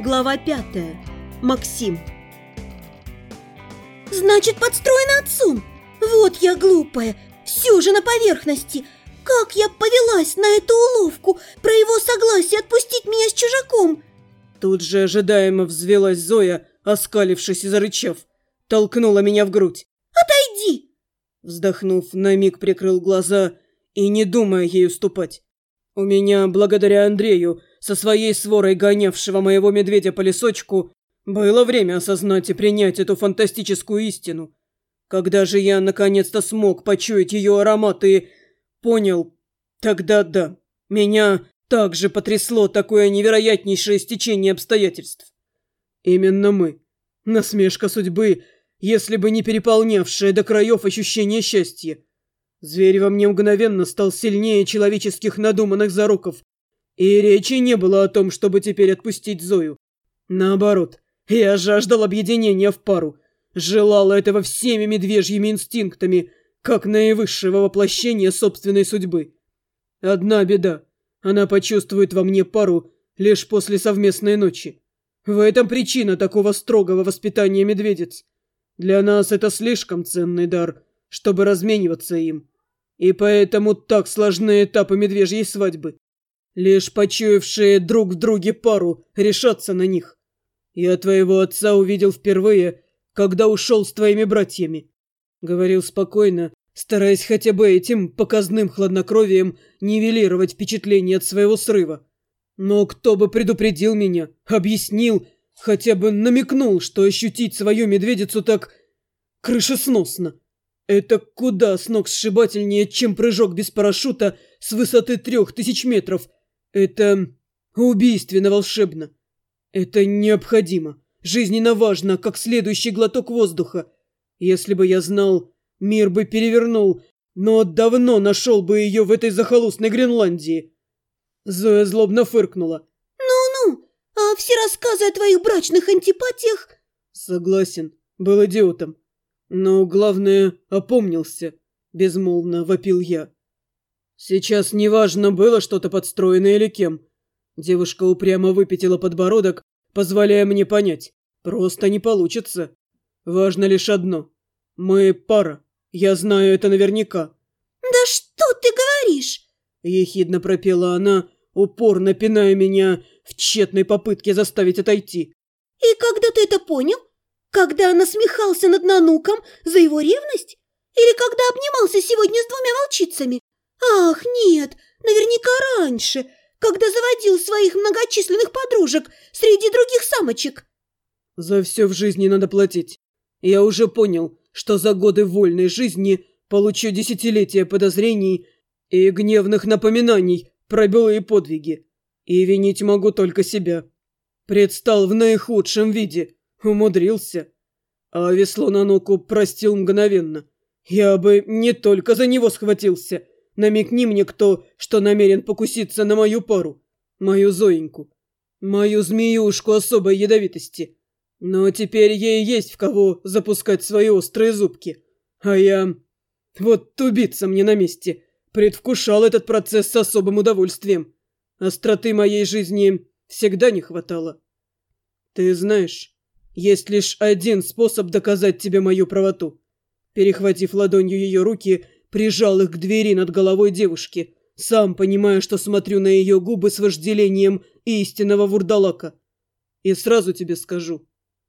Глава 5. Максим. Значит, подстроено отцом? Вот я глупая, все же на поверхности. Как я повелась на эту уловку про его согласие отпустить меня с чужаком? Тут же ожидаемо взвелась Зоя, оскалившись и зарычав. Толкнула меня в грудь. Отойди! Вздохнув, на миг прикрыл глаза и не думая ей уступать. У меня, благодаря Андрею, со своей сворой гонявшего моего медведя по лесочку, было время осознать и принять эту фантастическую истину. Когда же я наконец-то смог почуять ее аромат и понял, тогда да, меня также потрясло такое невероятнейшее стечение обстоятельств. Именно мы, насмешка судьбы, если бы не переполнявшее до краев ощущение счастья. Зверь во мне мгновенно стал сильнее человеческих надуманных зароков, и речи не было о том, чтобы теперь отпустить Зою. Наоборот, я жаждал объединения в пару, желал этого всеми медвежьими инстинктами, как наивысшего воплощения собственной судьбы. Одна беда, она почувствует во мне пару лишь после совместной ночи. В этом причина такого строгого воспитания медведиц. Для нас это слишком ценный дар, чтобы размениваться им. И поэтому так сложны этапы медвежьей свадьбы. Лишь почуявшие друг в друге пару решатся на них. Я твоего отца увидел впервые, когда ушел с твоими братьями. Говорил спокойно, стараясь хотя бы этим показным хладнокровием нивелировать впечатление от своего срыва. Но кто бы предупредил меня, объяснил, хотя бы намекнул, что ощутить свою медведицу так крышесносно. Это куда сногсшибательнее, чем прыжок без парашюта с высоты 3000 метров. Это убийственно волшебно. Это необходимо, жизненно важно, как следующий глоток воздуха. Если бы я знал, мир бы перевернул, но давно нашел бы ее в этой захолустной Гренландии. Зоя злобно фыркнула. Ну-ну, а все рассказы о твоих брачных антипатиях... Согласен, был идиотом. Но главное, опомнился, безмолвно вопил я. Сейчас неважно, было что-то подстроено или кем. Девушка упрямо выпятила подбородок, позволяя мне понять. Просто не получится. Важно лишь одно. Мы пара. Я знаю это наверняка. Да что ты говоришь? Ехидно пропела она, упорно пиная меня в тщетной попытке заставить отойти. И когда ты это понял? Когда насмехался над Нануком за его ревность? Или когда обнимался сегодня с 2 волчицами? Ах, нет, наверняка раньше, когда заводил своих многочисленных подружек среди других самочек. За все в жизни надо платить. Я уже понял, что за годы вольной жизни получу десятилетия подозрений и гневных напоминаний про былые подвиги. И винить могу только себя. Предстал в наихудшем виде. Умудрился. А весло Наноку простил мгновенно. Я бы не только за него схватился. Намекни мне кто, что намерен покуситься на мою пару. Мою Зоеньку. Мою змеюшку особой ядовитости. Но теперь ей есть в кого запускать свои острые зубки. А я... Вот убиться мне на месте. Предвкушал этот процесс с особым удовольствием. Остроты моей жизни всегда не хватало. Ты знаешь... Есть лишь один способ доказать тебе мою правоту. Перехватив ладонью ее руки, прижал их к двери над головой девушки, сам понимая, что смотрю на ее губы с вожделением истинного вурдалака. И сразу тебе скажу,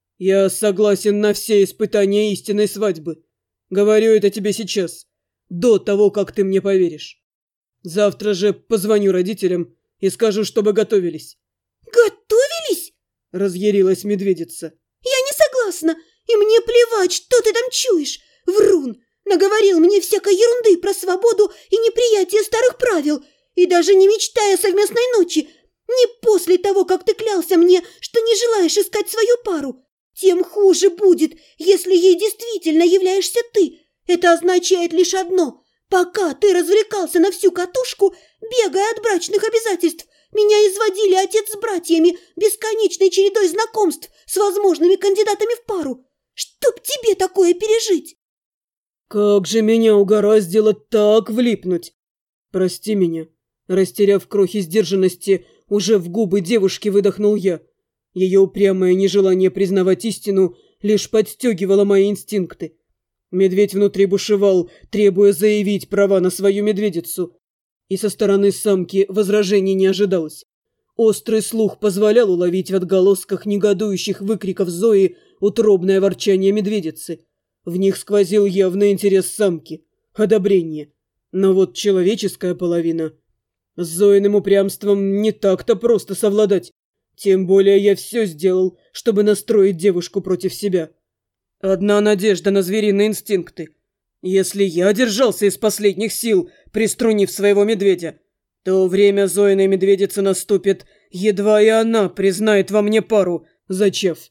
я согласен на все испытания истинной свадьбы. Говорю это тебе сейчас, до того, как ты мне поверишь. Завтра же позвоню родителям и скажу, чтобы готовились. Готовились? Разъярилась медведица. Я не согласна, и мне плевать, что ты там чуешь. Врун, наговорил мне всякой ерунды про свободу и неприятие старых правил, и даже не мечтая о совместной ночи, не после того, как ты клялся мне, что не желаешь искать свою пару. Тем хуже будет, если ей действительно являешься ты. Это означает лишь одно. Пока ты развлекался на всю катушку, бегая от брачных обязательств, меня изводили отец с братьями бесконечной чередой знакомств с возможными кандидатами в пару. Чтоб тебе такое пережить? Как же меня угораздило так влипнуть. Прости меня. Растеряв крохи сдержанности, уже в губы девушки выдохнул я. Ее упрямое нежелание признавать истину лишь подстегивало мои инстинкты. Медведь внутри бушевал, требуя заявить права на свою медведицу. И со стороны самки возражений не ожидалось. Острый слух позволял уловить в отголосках негодующих выкриков Зои утробное ворчание медведицы. В них сквозил явный интерес самки, одобрение. Но вот человеческая половина... С Зоиным упрямством не так-то просто совладать. Тем более я все сделал, чтобы настроить девушку против себя. Одна надежда на звериные инстинкты. Если я держался из последних сил, приструнив своего медведя, то время Зоиной медведицы наступит, едва и она признает во мне пару, зачав.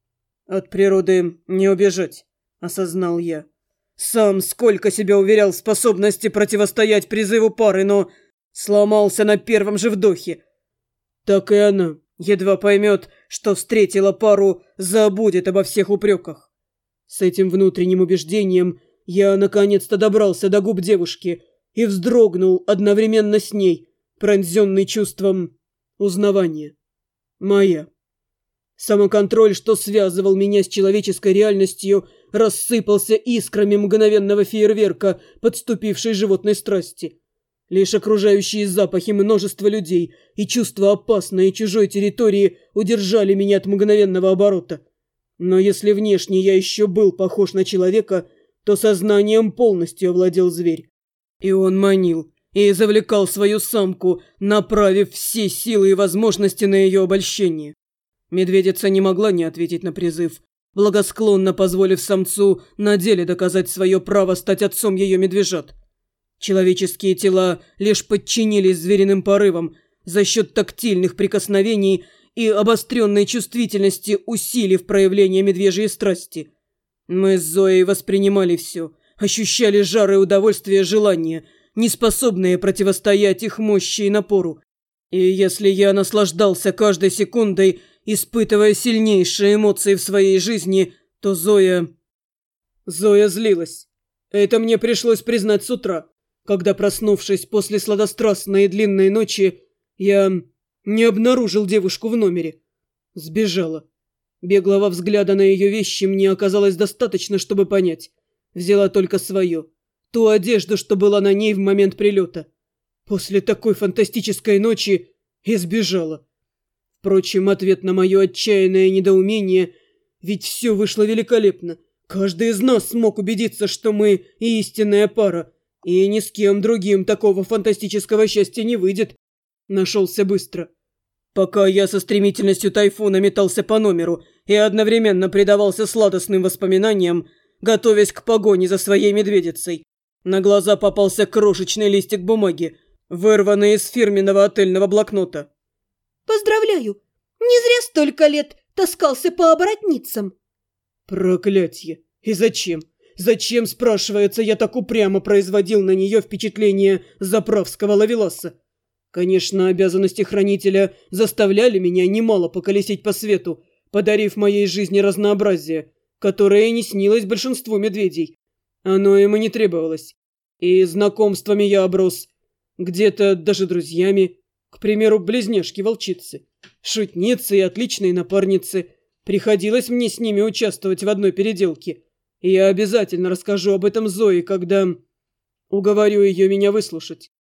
От природы не убежать, осознал я. Сам сколько себя уверял в способности противостоять призыву пары, но сломался на первом же вдохе. Так и она, едва поймет, что встретила пару, забудет обо всех упреках. С этим внутренним убеждением я наконец-то добрался до губ девушки и вздрогнул одновременно с ней, пронзенный чувством узнавания. Моя. Самоконтроль, что связывал меня с человеческой реальностью, рассыпался искрами мгновенного фейерверка подступившей животной страсти. Лишь окружающие запахи множества людей и чувство опасной чужой территории удержали меня от мгновенного оборота. Но если внешне я еще был похож на человека, то сознанием полностью овладел зверь. И он манил и завлекал свою самку, направив все силы и возможности на ее обольщение. Медведица не могла не ответить на призыв, благосклонно позволив самцу на деле доказать свое право стать отцом ее медвежат. Человеческие тела лишь подчинились звериным порывам за счет тактильных прикосновений и обостренной чувствительности, усилив проявление медвежьей страсти. Мы с Зоей воспринимали все, ощущали жар и удовольствие желания, неспособные противостоять их мощи и напору. И если я наслаждался каждой секундой, испытывая сильнейшие эмоции в своей жизни, то Зоя злилась. Это мне пришлось признать с утра, когда, проснувшись после сладострастной и длинной ночи, я не обнаружил девушку в номере. Сбежала. Беглого взгляда на ее вещи мне оказалось достаточно, чтобы понять. Взяла только свое. Ту одежду, что была на ней в момент прилета. После такой фантастической ночи и сбежала. Впрочем, ответ на мое отчаянное недоумение, ведь все вышло великолепно. Каждый из нас смог убедиться, что мы истинная пара, и ни с кем другим такого фантастического счастья не выйдет. Нашелся быстро. Пока я со стремительностью тайфуна метался по номеру и одновременно предавался сладостным воспоминаниям, готовясь к погоне за своей медведицей, на глаза попался крошечный листик бумаги, вырванный из фирменного отельного блокнота. «Поздравляю! Не зря столько лет таскался по оборотницам!» Проклятье! И зачем? Зачем, спрашивается, я так упрямо производил на нее впечатление заправского ловеласа? Конечно, обязанности хранителя заставляли меня немало поколесить по свету, подарив моей жизни разнообразие, которое не снилось большинству медведей. Оно ему не требовалось. И знакомствами я оброс. Где-то даже друзьями. К примеру, близняшки-волчицы. Шутницы и отличные напарницы. Приходилось мне с ними участвовать в одной переделке. И я обязательно расскажу об этом Зое, когда уговорю ее меня выслушать.